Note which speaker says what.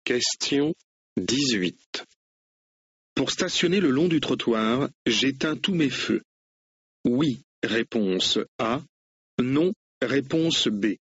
Speaker 1: Question 18.
Speaker 2: Pour stationner le long du trottoir, j'éteins tous mes feux. Oui, réponse A. Non, réponse B.